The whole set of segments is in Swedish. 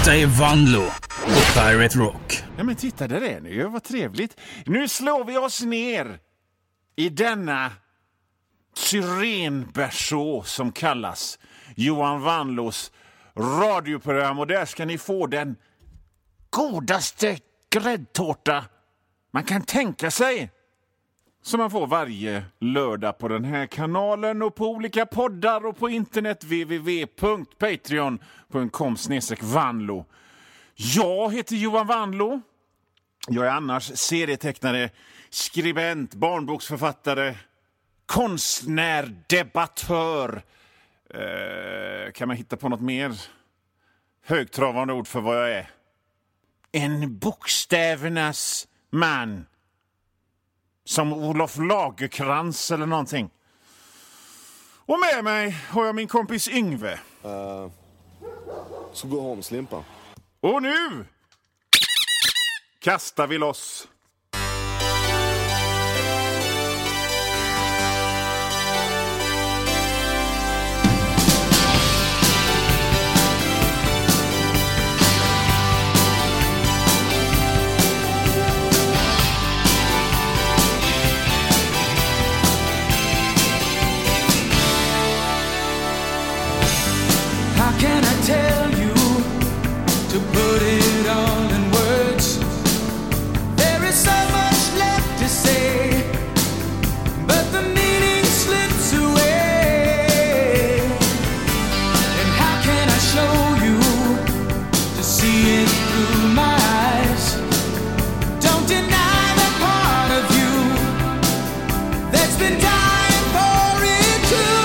Detta är Vanlo på Pirate Rock. Ja, men titta, där är ni ju. Vad trevligt. Nu slår vi oss ner i denna syrenberså som kallas Johan Vanlos radioprogram. Och där ska ni få den godaste gräddtårta man kan tänka sig. Som man får varje lördag på den här kanalen och på olika poddar och på internet www.patreon.com/Vanlo. Jag heter Johan Vanlo. Jag är annars serietecknare, skribent, barnboksförfattare, konstnär, debattör. Kan man hitta på något mer högtravande ord för vad jag är? En bokstävernas man. Som Olof Lagerkrans eller någonting. Och med mig har jag min kompis Yngve. Så gå hem, slimpa. Och nu kastar vi loss. Can I tell you to put it all in words? There is so much left to say, but the meaning slips away. And how can I show you to see it through my eyes? Don't deny the part of you that's been dying for it too.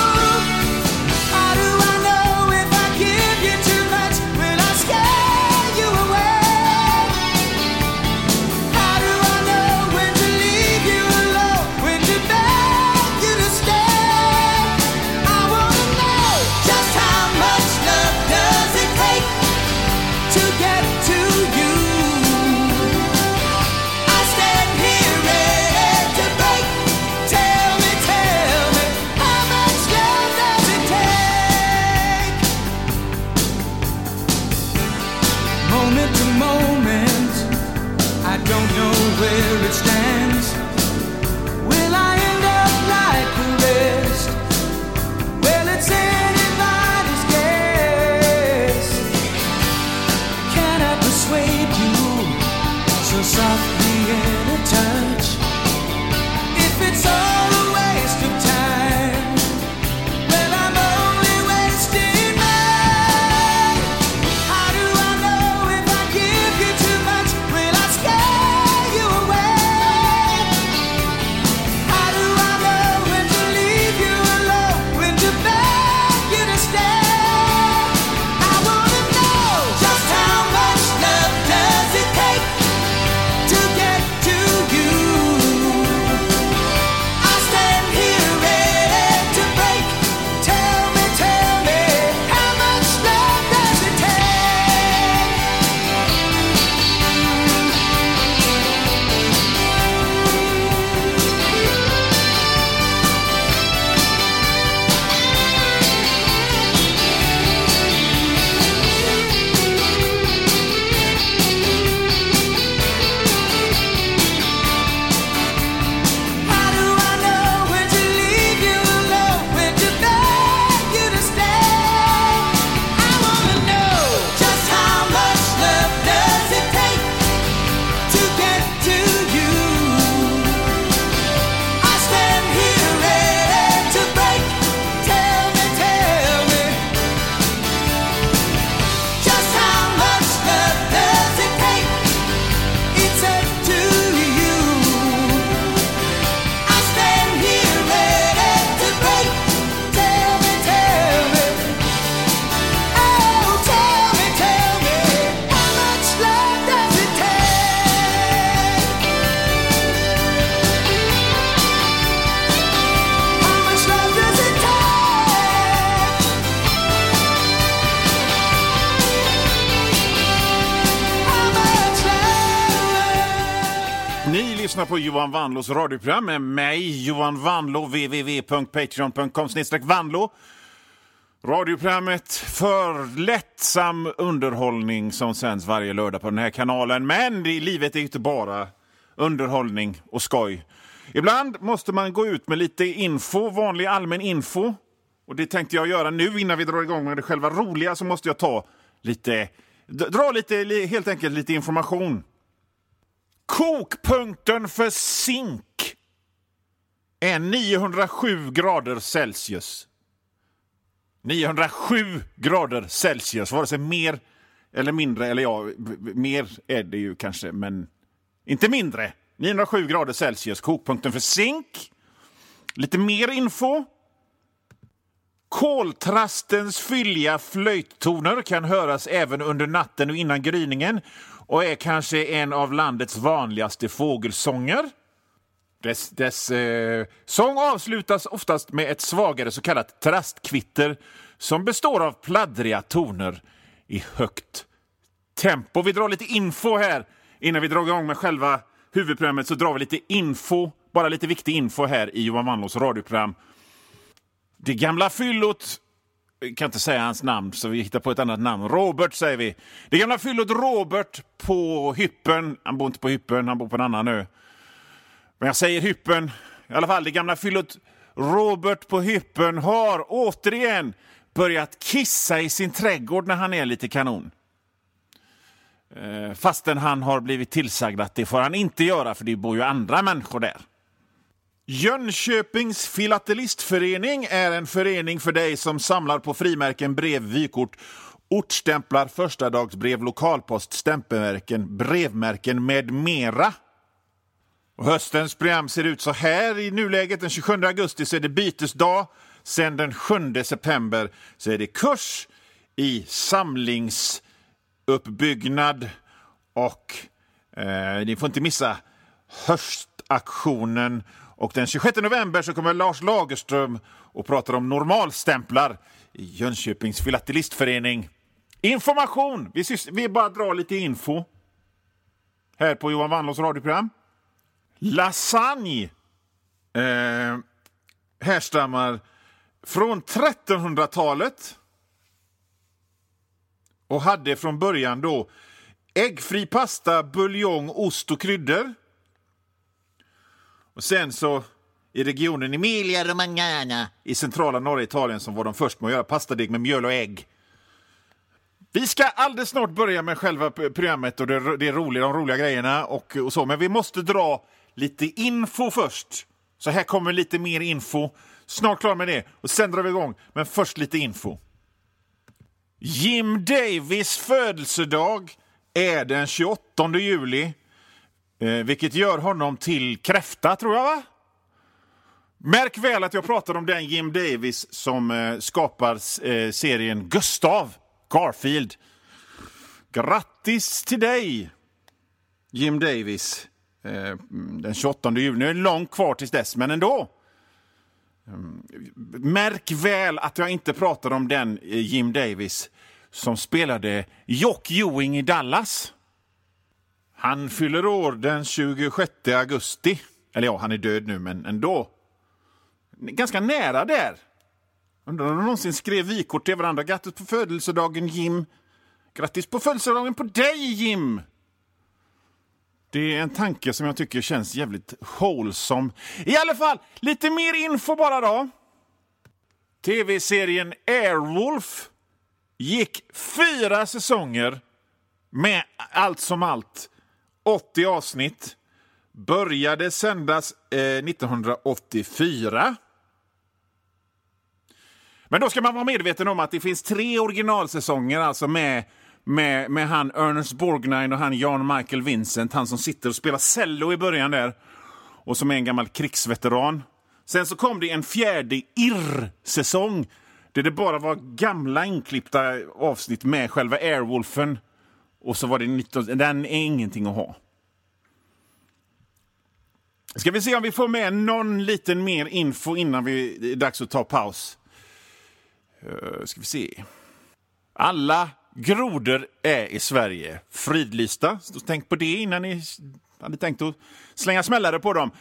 Where it stands, will I end up like the rest? Well, it's anybody's guess. Can I persuade you so softly in a touch? If it's all a waste of time, well, I'm only wasting mine. How do I know if I give you too much? Will I scare? Lyssna på Johan Vanlos radioprogram med mig, Johan Vanlo, www.patreon.com/Vanlo. Radioprogrammet för lättsam underhållning som sänds varje lördag på den här kanalen. Men livet är inte bara underhållning och skoj. Ibland måste man gå ut med lite info, vanlig allmän info. Och det tänkte jag göra nu innan vi drar igång med det själva roliga, så måste jag dra helt enkelt lite information. Kokpunkten för zink är 907 grader Celsius. 907 grader Celsius, vare sig mer eller mindre, eller ja, mer är det ju kanske, men inte mindre. 907 grader Celsius, kokpunkten för zink. Lite mer info. Koltrastens fylliga flöjttoner kan höras även under natten och innan gryningen och är kanske en av landets vanligaste fågelsånger. Dess sång avslutas oftast med ett svagare så kallat trastkvitter som består av pladdriga toner i högt tempo. Vi drar lite info här innan vi drar igång med själva huvudprogrammet, så drar vi lite info, bara lite viktig info här i Johan Wanlås radioprogram. Det gamla fyllot, jag kan inte säga hans namn så vi hittar på ett annat namn. Robert säger vi. Det gamla fyllot Robert på Hyppen. Han bor inte på Hyppen, han bor på en annan ö. Men jag säger Hyppen. I alla fall, det gamla fyllot Robert på Hyppen har återigen börjat kissa i sin trädgård när han är lite kanon. Fastän han har blivit tillsagd att det får han inte göra, för det bor ju andra människor där. Jönköpings filatelistförening är en förening för dig som samlar på frimärken, brev, vykort, ortstämplar, förstadagsbrev, lokalpost, stämpelmärken, brevmärken med mera. Och höstens program ser ut så här i nuläget. Den 27 augusti så är det bytesdag. Sen den 7 september så är det kurs i samlingsuppbyggnad. Och ni får inte missa höstaktionen. Och den 26 november så kommer Lars Lagerström och pratar om normalstämplar i Jönköpings filatelistförening. Information! Vi bara drar lite info här på Johan Wanlås radioprogram. Lasagne härstammar från 1300-talet och hade från början då äggfri pasta, buljong, ost och kryddor. Och sen så i regionen Emilia-Romagna i centrala norra Italien som var de först med att göra pastadeg med mjöl och ägg. Vi ska alldeles snart börja med själva programmet och de roliga grejerna och så. Men vi måste dra lite info först. Så här kommer lite mer info. Snart klar med det. Och sen drar vi igång. Men först lite info. Jim Davis födelsedag är den 28 juli. Vilket gör honom till kräfta, tror jag, va? Märk väl att jag pratar om den Jim Davis som skapar serien Gustav Garfield. Grattis till dig, Jim Davis. Den 28 juli. Nu är det långt kvar tills dess, men ändå. Märk väl att jag inte pratar om den Jim Davis som spelade Jock Ewing i Dallas. Han fyller år den 26 augusti. Eller ja, han är död nu, men ändå. Ganska nära där. Undrar om de någonsin skrev vykort till varandra. Grattis på födelsedagen, Jim. Grattis på födelsedagen på dig, Jim. Det är en tanke som jag tycker känns jävligt wholesome. I alla fall, lite mer info bara då. TV-serien Airwolf gick 4 säsonger med allt som allt 80 avsnitt. Började sändas 1984. Men då ska man vara medveten om att det finns 3 originalsäsonger alltså med han Ernest Borgnine och han Jan Michael Vincent, han som sitter och spelar cello i början där och som är en gammal krigsveteran. Sen så kom det en 4:e irr-säsong där det bara var gamla inklippta avsnitt med själva Airwolfen och så var det 19, den är ingenting att ha. Ska vi se om vi får med någon liten mer info innan det är dags att ta paus. Ska vi se. Alla grodor är i Sverige fridlysta. Så tänk på det innan ni hade tänkt att slänga smällare på dem.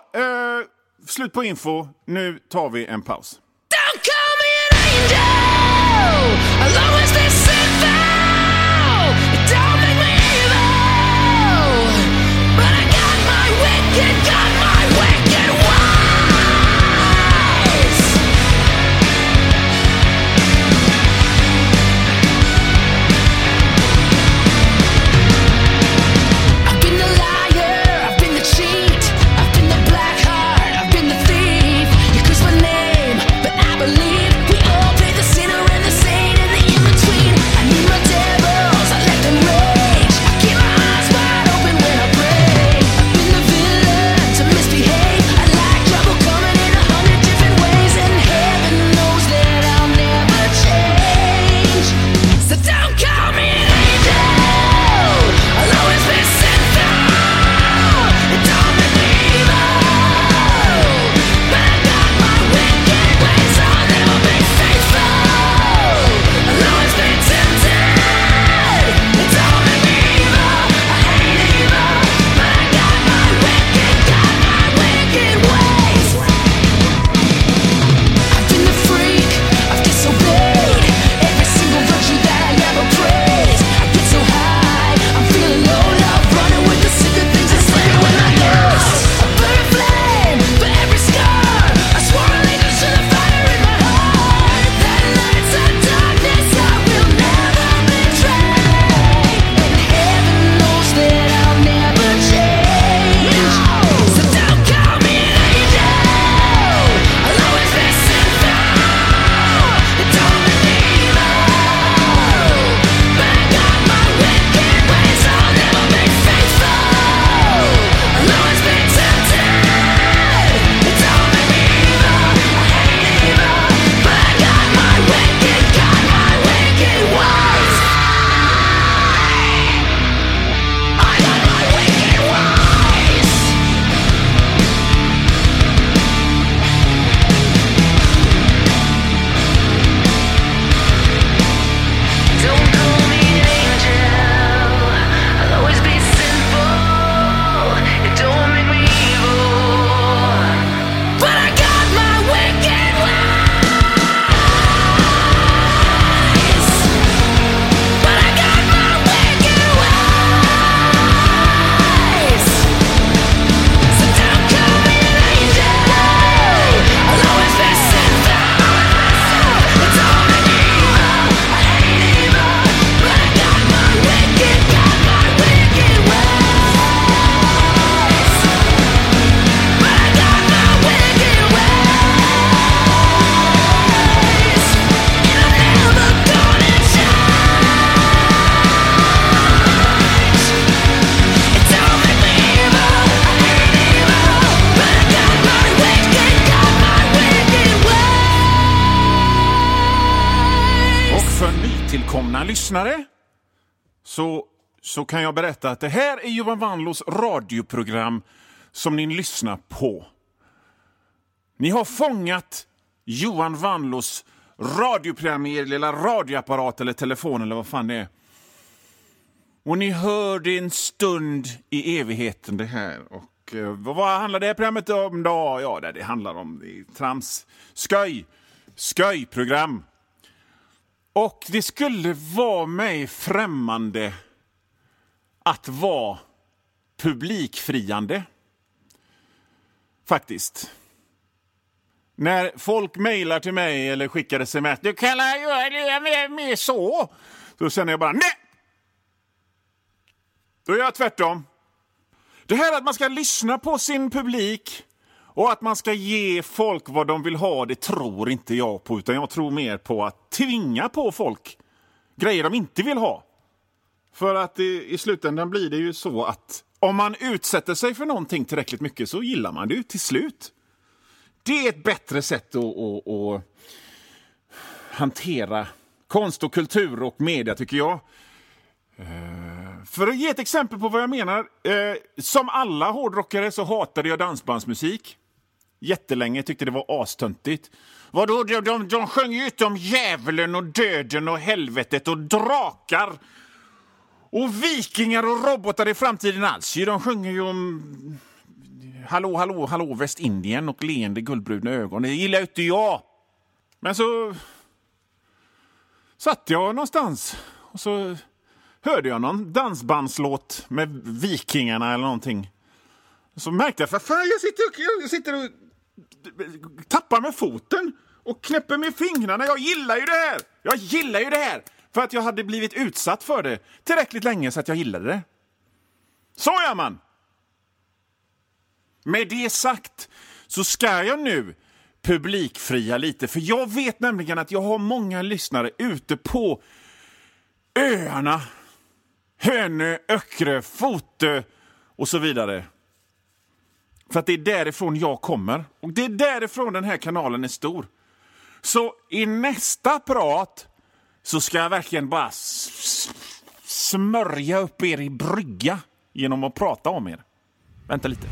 Slut på info. Nu tar vi en paus. Don't call me an angel! I'll always be sinful. It don't make me evil, but I got my wicked ways. I've been the liar, I've been the cheat, I've been the black heart, I've been the thief. You curse my name, but I believe we all pay the sinner and the saint and the in-between. I need my devils, I let them rage. I keep my eyes wide open when I pray. I've been the villain to misbehave. I like trouble coming in 100 different ways, and heaven knows that I'll never change. So don't call me an angel, I'll always be sinful. It don't make me evil, but I got my wicked ways. I'll never be faithful, I'll always be tempted. It don't make me evil, I hate evil, but I got my wicked ways. I've been the freak, I've disobeyed every single virtue that I ever praised. I get so high, I'm feeling low, love running with the secret things and sleeping with my ghost. I burn a flame for every scar. I swore allegiance to the fire in my heart. That lights of darkness I will never betray, and heaven knows that I'll never change. So don't call me an angel, I'll always be sinful. It don't make me evil, but I got my wicked ways. I'll never be faithful, I'll always be tempted. It don't make me evil, I hate evil, but I got my wicked ways. I got my wicked ways. Don't call me an angel, I'll always be sinful. It don't make me evil, but I got my wicked ways. But I got my wicked ways. So don't call me an angel, I'll always be sinful. It don't make me evil, I hate evil, but I got my wicked ways. But I got my wicked ways, and I'm never gonna change. It don't make me evil, I hate evil, but I got my wicked ways. Och för nytillkomna lyssnare så kan jag berätta att det här är Johan Wanlås radioprogram som ni lyssnar på. Ni har fångat Johan Wanlås radioprogram i er lilla radioapparat eller telefon eller vad fan det är. Och ni hör det en stund i evigheten det här. Och vad handlar det här programmet om då? Ja, det handlar om trams, skojprogram. Och det skulle vara mig främmande att vara publikfriande. Faktiskt. När folk mejlar till mig eller skickar sms, du kan göra det mer så. Så känner jag bara, nej! Då gör jag tvärtom. Det här att man ska lyssna på sin publik och att man ska ge folk vad de vill ha, det tror inte jag på. Utan jag tror mer på att tvinga på folk grejer de inte vill ha. För att i slutändan blir det ju så att om man utsätter sig för någonting tillräckligt mycket så gillar man det ju till slut. Det är ett bättre sätt att hantera konst och kultur och media tycker jag. För att ge ett exempel på vad jag menar. Som alla hårdrockare så hatade jag dansbandsmusik. Jättelänge, tyckte det var astöntigt. Vadå, de sjöng ju inte om djävulen och döden och helvetet och drakar och vikingar och robotar i framtiden alls. De sjunger ju om hallå Västindien och leende guldbruna ögon. Det gillar inte jag. Men så satt jag någonstans och så hörde jag någon dansbandslåt med Vikingarna eller någonting. Så märkte jag, för fan, jag sitter och tappar med foten och knäpper med fingrarna. Jag gillar ju det här. För att jag hade blivit utsatt för det tillräckligt länge så att jag gillade det. Så gör man. Med det sagt så ska jag nu publikfria lite. För jag vet nämligen att jag har många lyssnare ute på öarna. Hönö, Öckerö, Fotö och så vidare. För att det är därifrån jag kommer. Och det är därifrån den här kanalen är stor. Så i nästa prat så ska jag verkligen bara smörja upp er i brygga genom att prata om er. Vänta lite.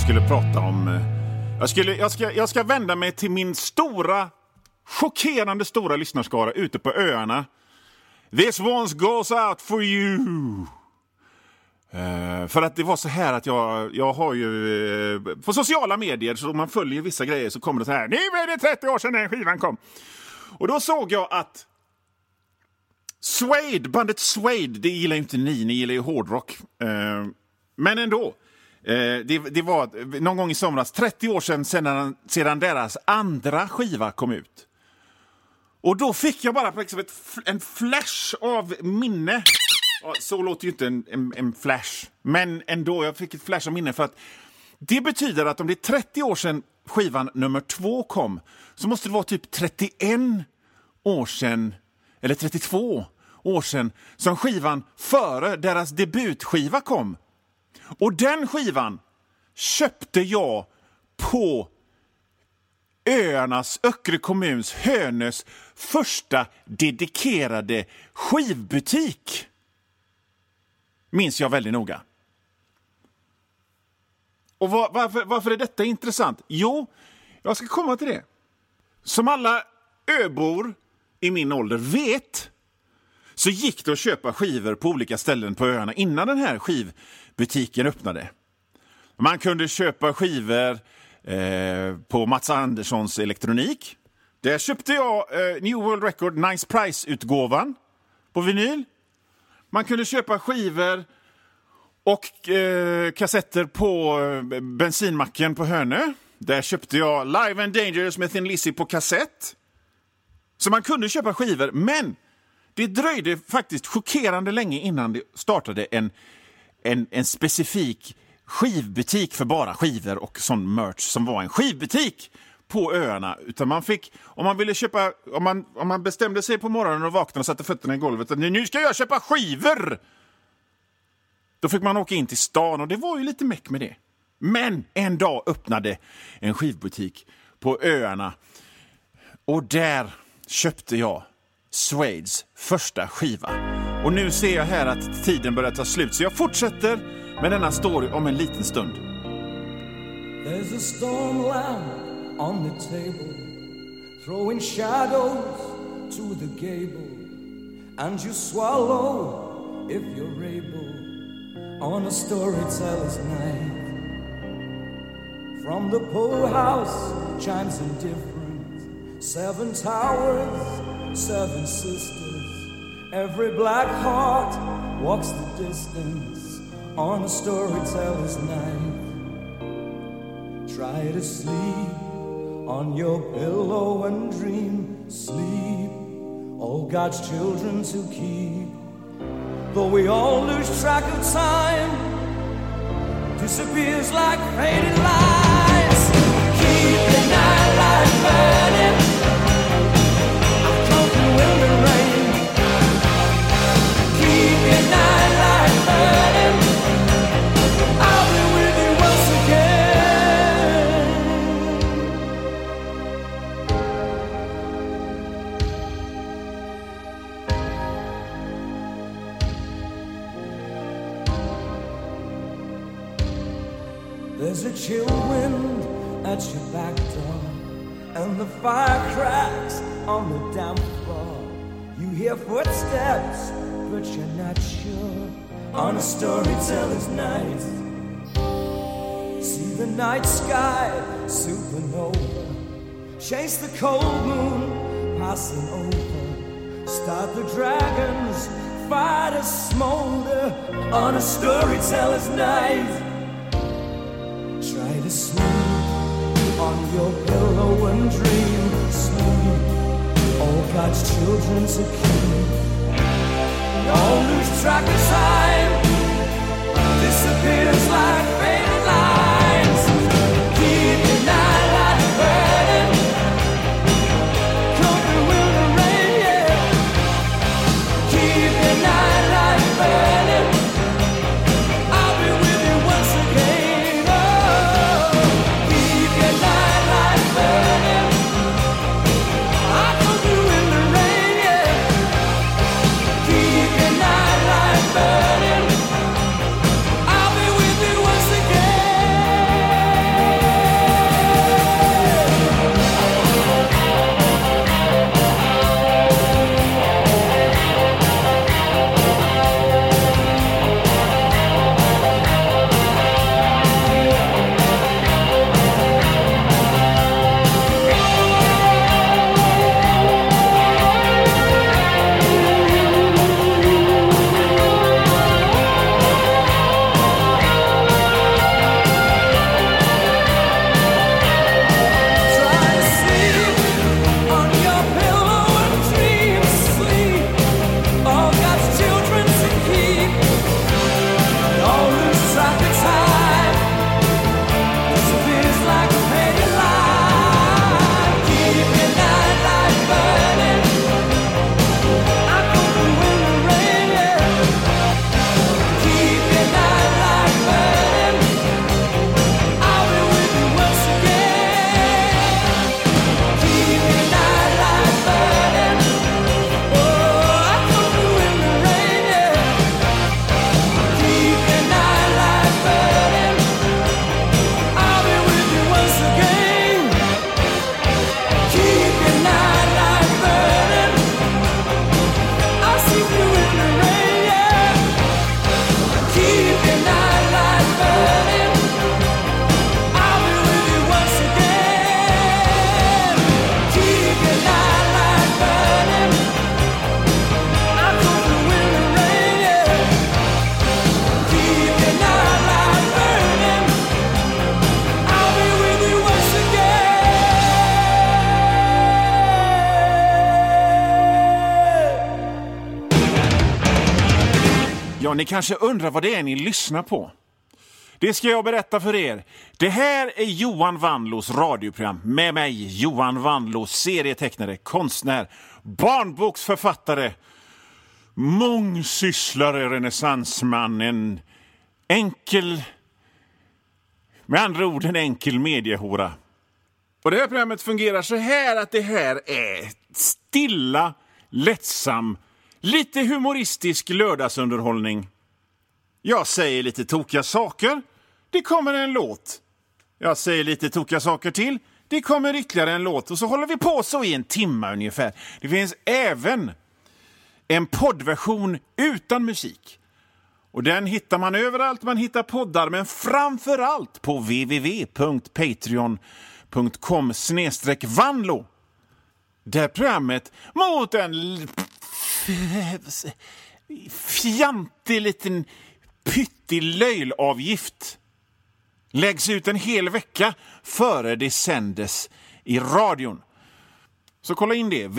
skulle prata om... Jag ska vända mig till min chockerande stora lyssnarskara ute på öarna. This one goes out for you. För att det var så här att jag har ju på sociala medier, så om man följer vissa grejer så kommer det så här: nu är det 30 år sedan den skivan kom. Och då såg jag att bandet Suede, det gillar inte ni gillar ju hårdrock. Men ändå, det var någon gång i somras, 30 år sedan deras andra skiva kom ut. Och då fick jag bara en flash av minne. Så låter ju inte en flash, men ändå, jag fick ett flash av minne, för att det betyder att om det är 30 år sedan skivan nummer 2 kom, så måste det vara typ 31 år sedan, eller 32 år sedan, som skivan före deras debutskiva kom. Och den skivan köpte jag på Öarnas Öckre kommuns Hönös första dedikerade skivbutik. Minns jag väldigt noga. Och varför är detta intressant? Jo, jag ska komma till det. Som alla öbor i min ålder vet, så gick det att köpa skivor på olika ställen på öarna innan den här skivbutiken öppnade. Man kunde köpa skivor på Mats Anderssons elektronik. Där köpte jag New World Record Nice Price-utgåvan på vinyl. Man kunde köpa skivor och kassetter på bensinmacken på Hönö. Där köpte jag Live and Dangerous med Thin Lizzy på kassett. Så man kunde köpa skivor, men det dröjde faktiskt chockerande länge innan det startade en specifik skivbutik för bara skivor och sån merch som var en skivbutik på öarna. Utan man fick, om man ville köpa, om man bestämde sig på morgonen och vaknade och satte fötterna i golvet att nu ska jag köpa skivor, då fick man åka in till stan, och det var ju lite meck med det. Men en dag öppnade en skivbutik på öarna, och där köpte jag Suedes första skiva. Och nu ser jag här att tiden börjar ta slut, så jag fortsätter med denna story om en liten stund. There's a storm lamp on the table, throwing shadows to the gable, and you swallow if you're able on a storyteller's night. From the pool house chimes indifferent, 7 towers, 7 sisters, every black heart walks the distance on a storyteller's night. Try to sleep on your pillow and dream, sleep, all God's children to keep. Though we all lose track of time, disappears like faded lights. Keep the night light burning, I've come through in the rain. Keep your night light burning, I'll be with you once again. There's a chill wind at your back door, and the fire cracks on the damp floor. You hear footsteps, but you're not sure on a storyteller's night. See the night sky, supernova, chase the cold moon passing over, start the dragons, fighters smolder on a storyteller's night. Try to sleep on your pillow and dream, sleep, all God's children to keep. Don't lose track of time, disappears like faded lines. Keep your night light burning, come through in the rain, yeah. Keep your night light burning, I'll be with you once again. Oh, keep your night light burning, I'll come through in the rain, yeah. Keep your night light burning, I'll be with you once again. Ja, ni kanske undrar vad det är ni lyssnar på. Det ska jag berätta för er. Det här är Johan Wanlås radioprogram med mig, Johan Wanlås, serietecknare, konstnär, barnboksförfattare, mångsysslare, renässansman, en enkel, med andra ord en enkel mediehora. Och det här programmet fungerar så här att det här är stilla, lättsam, lite humoristisk lördagsunderhållning. Jag säger lite tokiga saker, det kommer en låt. Jag säger lite tokiga saker till, det kommer ytterligare en låt. Och så håller vi på så i en timme ungefär. Det finns även en poddversion utan musik. Och den hittar man överallt man hittar poddar, men framförallt på www.patreon.com/Vanlo. Där programmet mot en fjantig liten pyttig löjlavgift läggs ut en hel vecka före det sändes i radion. Så kolla in det.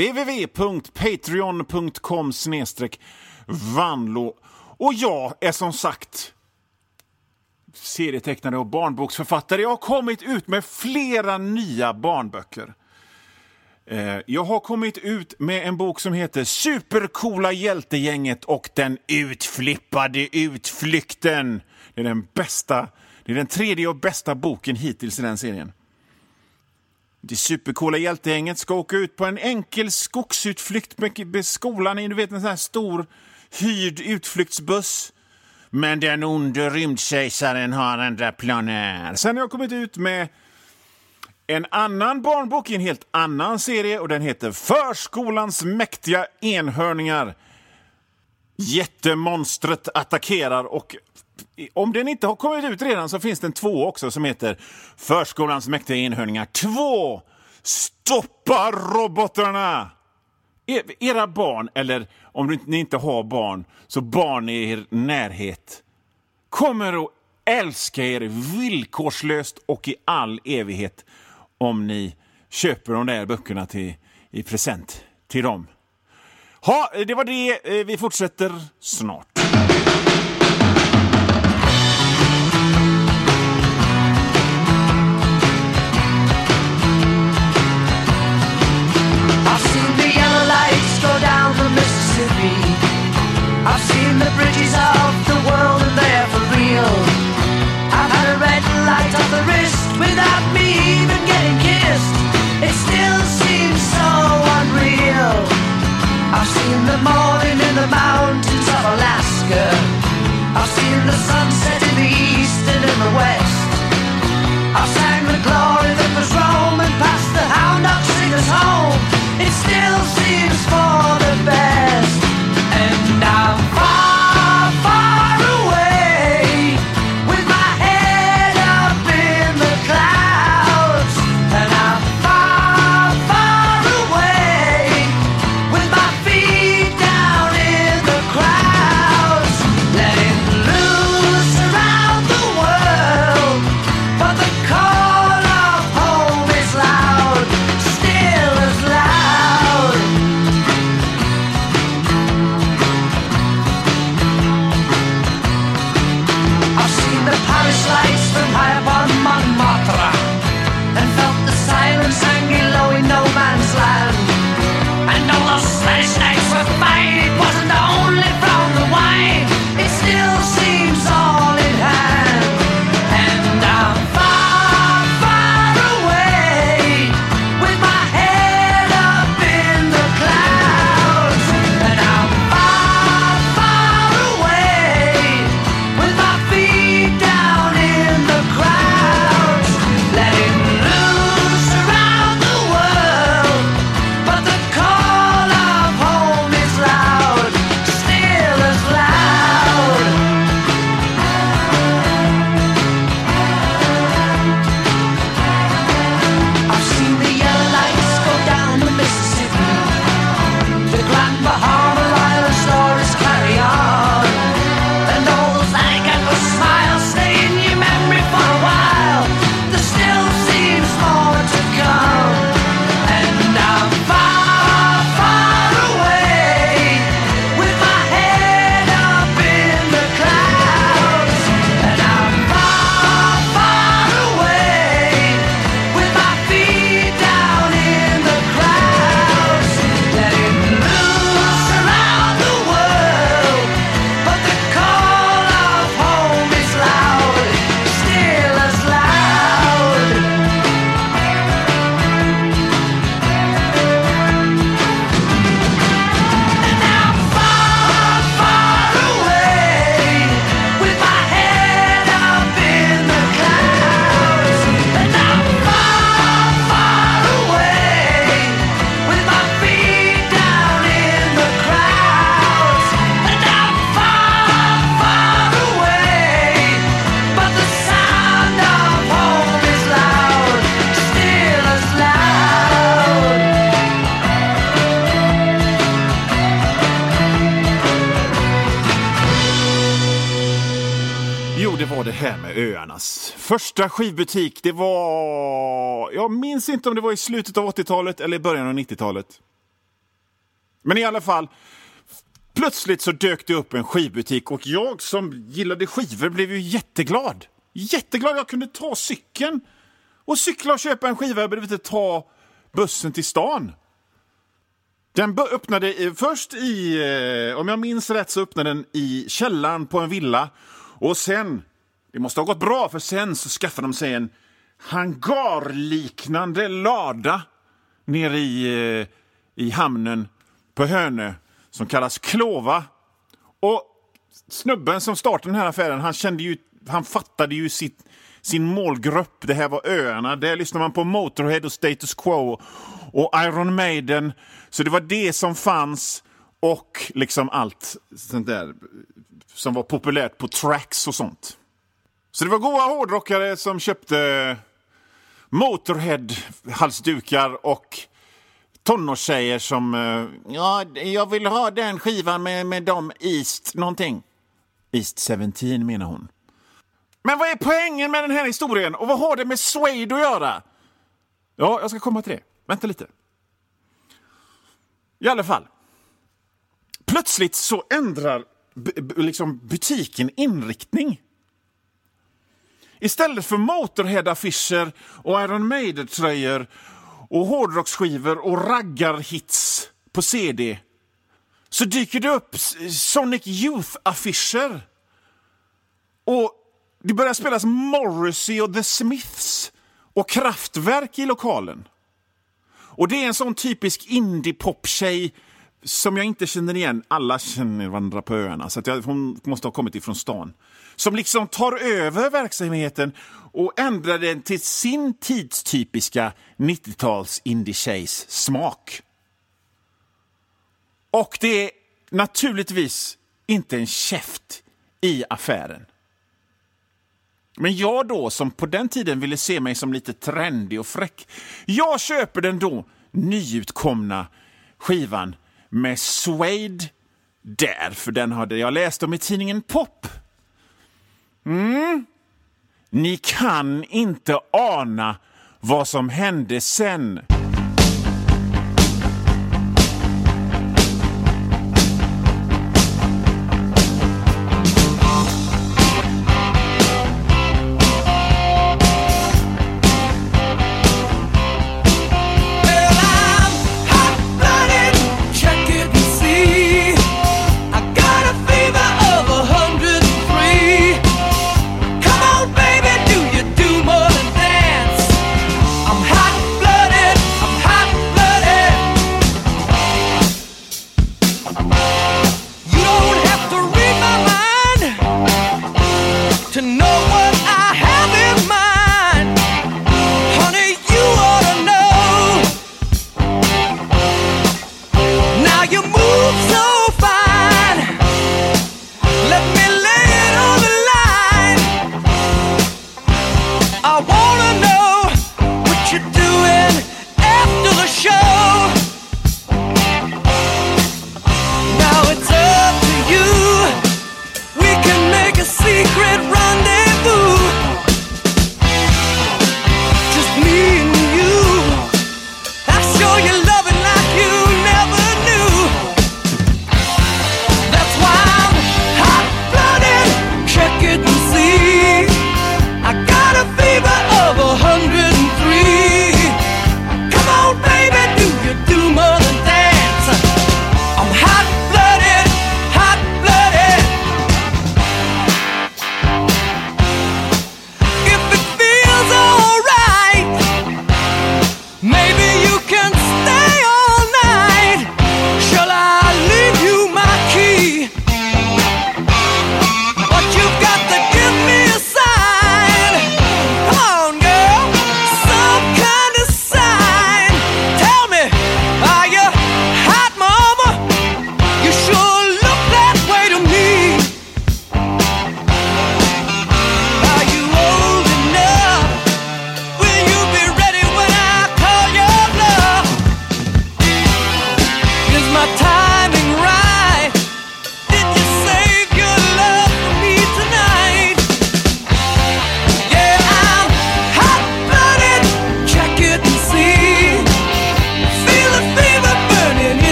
www.patreon.com/Vanlo. Och jag är som sagt serietecknare och barnboksförfattare. Jag har kommit ut med flera nya barnböcker. Jag har kommit ut med en bok som heter Supercoola hjältegänget och den utflippade utflykten. Det är den bästa, det är den tredje och bästa boken hittills i den serien. Det Supercoola hjältegänget ska åka ut på en enkel skogsutflykt med skolan i, du vet, en sån här stor hyrd utflyktsbuss. Men den onde rymdkejsaren har andra planer. Sen har jag kommit ut med en annan barnbok i en helt annan serie och den heter Förskolans mäktiga enhörningar. Jättemonstret attackerar, och om den inte har kommit ut redan så finns det en 2 också som heter Förskolans mäktiga enhörningar 2. Stoppa robotarna! Era barn, eller om ni inte har barn, så barn i er närhet, kommer att älska er villkorslöst och i all evighet om ni köper de där böckerna i present till dem. Ja, det var det. Vi fortsätter snart. I've seen the yellow lights go down the Mississippi. I've seen the bridges of the world and they're for real. I've had a red light on the wrist without me even getting kissed. It still seems so unreal. I've seen the morning in the mountains of Alaska. I've seen the sunset in the east and in the west. I've sang the glory that was Rome and passed the hound dog singers home. It still seems for the best. And I'm far, far away with my head up in the clouds. And I'm far, far away with my feet down in the crowds. Letting loose around the world, but the call of här med öarnas första skivbutik, det var... Jag minns inte om det var i slutet av 80-talet eller i början av 90-talet. Men i alla fall, plötsligt så dök det upp en skivbutik och jag som gillade skivor blev ju jätteglad. Jätteglad jag kunde ta cykeln och cykla och köpa en skiva. Jag behövde inte ta bussen till stan. Den öppnade först i, om jag minns rätt så öppnade den i källaren på en villa. Och sen, det måste ha gått bra för sen så skaffade de sig en hangarliknande lada nere i hamnen på Hönö som kallas Klova. Och snubben som startade den här affären, han fattade ju sin målgrupp. Det här var öarna. Där lyssnar man på Motorhead och Status Quo och Iron Maiden. Så det var det som fanns och liksom allt sånt där som var populärt på tracks och sånt. Så det var goda hårdrockare som köpte Motorhead-halsdukar och tonårstjejer som ja, jag vill ha den skivan med dem East någonting. East 17 menar hon. Men vad är poängen med den här historien? Och vad har det med Suede att göra? Ja, jag ska komma till det. Vänta lite. I alla fall. Plötsligt så ändrar liksom butiken inriktning. Istället för Motorhead-affischer och Iron Maiden-tröjor och hårdrocksskivor och raggarhits på CD så dyker det upp Sonic Youth-affischer. Och det börjar spelas Morrissey och The Smiths och Kraftwerk i lokalen. Och det är en sån typisk indie-pop-tjej som jag inte känner igen. Alla känner varandra på öarna, så att hon måste ha kommit ifrån stan. Som liksom tar över verksamheten och ändrar den till sin tidstypiska 90-tals indie-tjejs smak. Och det är naturligtvis inte en käft i affären. Men jag då, som på den tiden ville se mig som lite trendig och fräck, jag köper den då nyutkomna skivan med Suede där, för den hade jag läst om i tidningen Pop. Ni kan inte ana vad som hände sen. Come on, baby, do you do more than dance? I'm hot-blooded.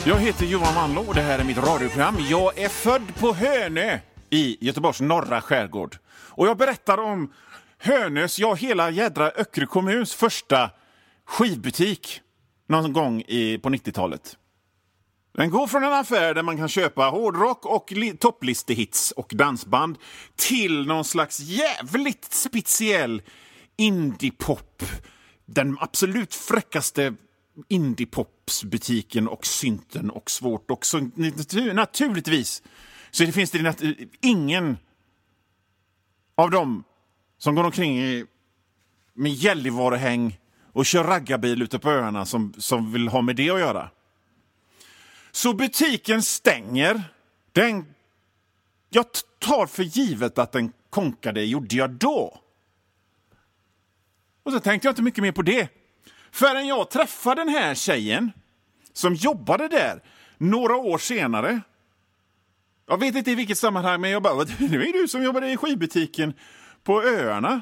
Jag heter Johan Vanlo och det här är mitt radioprogram. Jag är född på Hönö i Göteborgs norra skärgård. Och jag berättar om Hönös, hela jädra Öckerö kommuns första skivbutik någon gång på 90-talet. Den går från en affär där man kan köpa hårdrock och topplistehits och dansband till någon slags jävligt speciell indiepop. Den absolut fräckaste indiepopsbutiken och synten och svårt också. Naturligtvis så det finns det ingen av dem som går omkring med gällivaruhäng och kör raggarbil ute på öarna som vill ha med det att göra. Så butiken stänger. Jag tar för givet att den konkade gjorde jag då. Och så tänkte jag inte mycket mer på det. Förrän jag träffade den här tjejen som jobbade där några år senare. Jag vet inte i vilket sammanhang, men jag bara, nu är du som jobbade i skivbutiken på öarna.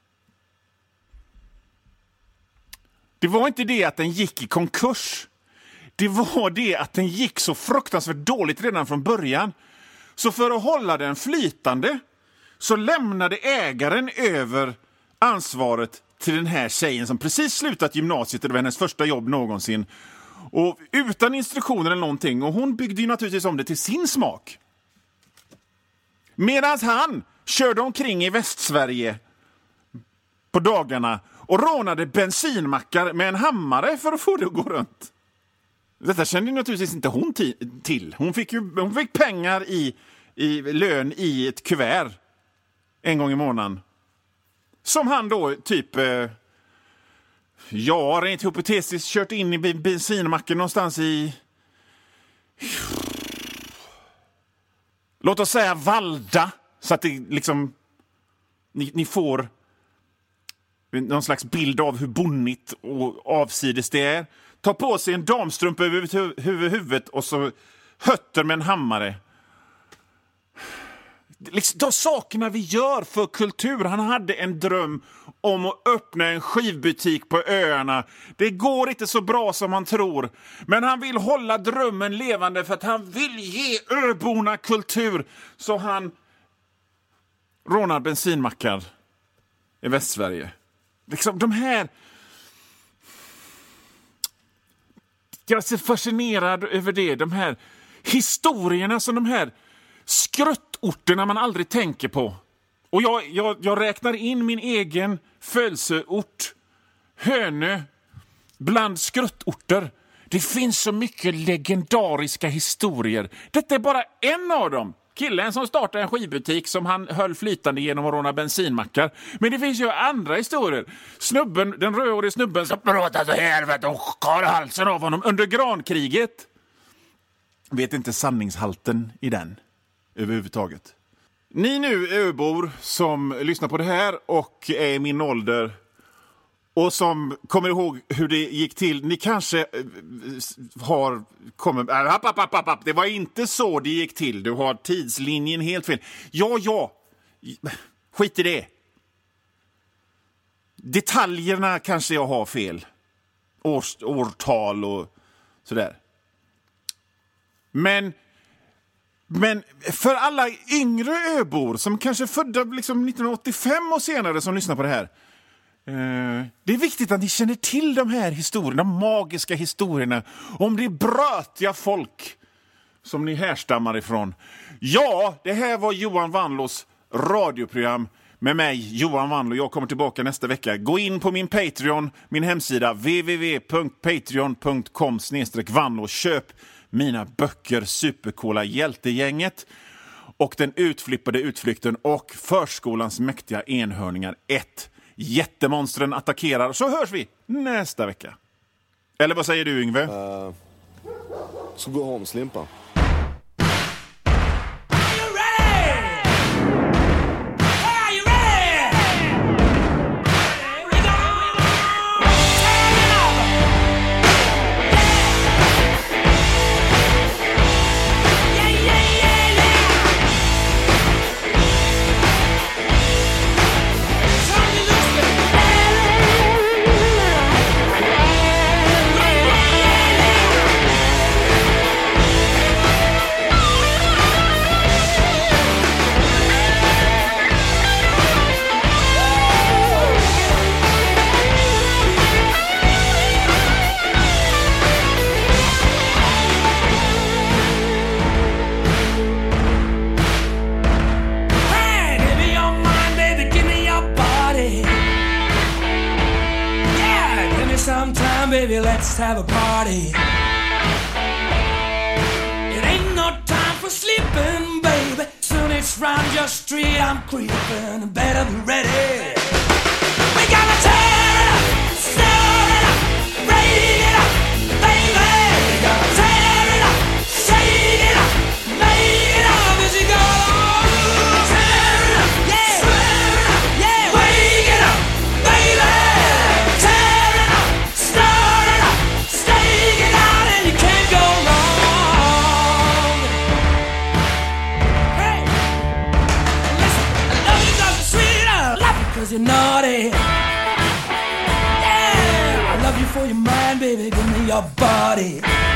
Det var inte det att den gick i konkurs. Det var det att den gick så fruktansvärt dåligt redan från början. Så för att hålla den flytande så lämnade ägaren över ansvaret till den här tjejen som precis slutat gymnasiet. Det var hennes första jobb någonsin. Och utan instruktioner eller någonting. Och hon byggde ju naturligtvis om det till sin smak. Medan han körde omkring i Västsverige på dagarna och rånade bensinmackar med en hammare för att få det att gå runt. Detta kände naturligtvis inte hon till. Hon fick pengar i lön i ett kuvert en gång i månaden. Som han då typ rent hypotetiskt kört in i bensinmacken någonstans i, låt oss säga Valda, så att det liksom ni får någon slags bild av hur bonnigt och avsides det är. Ta på sig en damstrumpa över huvudet och så hötter med en hammare. Liksom, de sakerna vi gör för kultur. Han hade en dröm om att öppna en skivbutik på öarna. Det går inte så bra som man tror. Men han vill hålla drömmen levande för att han vill ge öborna kultur. Så han rånar bensinmackar i Västsverige. Liksom de här... Jag är så fascinerad över det. De här historierna som de här skruttorterna man aldrig tänker på. Och jag räknar in min egen födelseort Hönö bland skruttorter. Det finns så mycket legendariska historier. Detta är bara en av dem. Killen som startade en skivbutik som han höll flytande genom att råna bensinmackar. Men det finns ju andra historier. Den rödhåriga snubben som pratade så här och skar halsen av honom under grankriget. Vet inte sanningshalten i den överhuvudtaget. Ni nu öbor som lyssnar på det här och är i min ålder och som kommer ihåg hur det gick till. Ni kanske har kommit... Det var inte så det gick till. Du har tidslinjen helt fel. Ja. Skit i det. Detaljerna kanske jag har fel. Årtal och sådär. Men för alla yngre öbor som kanske är födda liksom 1985 och senare som lyssnar på det här. Det är viktigt att ni känner till de här historierna, de magiska historierna om det brötiga folk som ni härstammar ifrån. Ja, det här var Johan Vanlos radioprogram med mig, Johan Vanlo. Jag kommer tillbaka nästa vecka. Gå in på min Patreon, min hemsida www.patreon.com/Vanlo. Köp mina böcker Supercoola Hjältegänget och Den utflippade utflykten och Förskolans mäktiga enhörningar 1. Jättemonstren attackerar. Så hörs vi nästa vecka. Eller vad säger du, Yngve? Så gå hem, Slimpa. let's have a party. It ain't no time for sleeping, baby. Soon it's round your street, I'm creeping. Better be ready. We gotta tear it up, stir it up, break it up, baby. We gotta tear it up, shake it up, make it up as you go. Tear it up, yeah, stir it up, yeah, wake it up, baby. Tear it up, stir it up, stake it out, and you can't go wrong. Hey, listen, I love you 'cause you're sweet, I love you 'cause you're naughty. Yeah, I love you for your mind, baby, give me your body.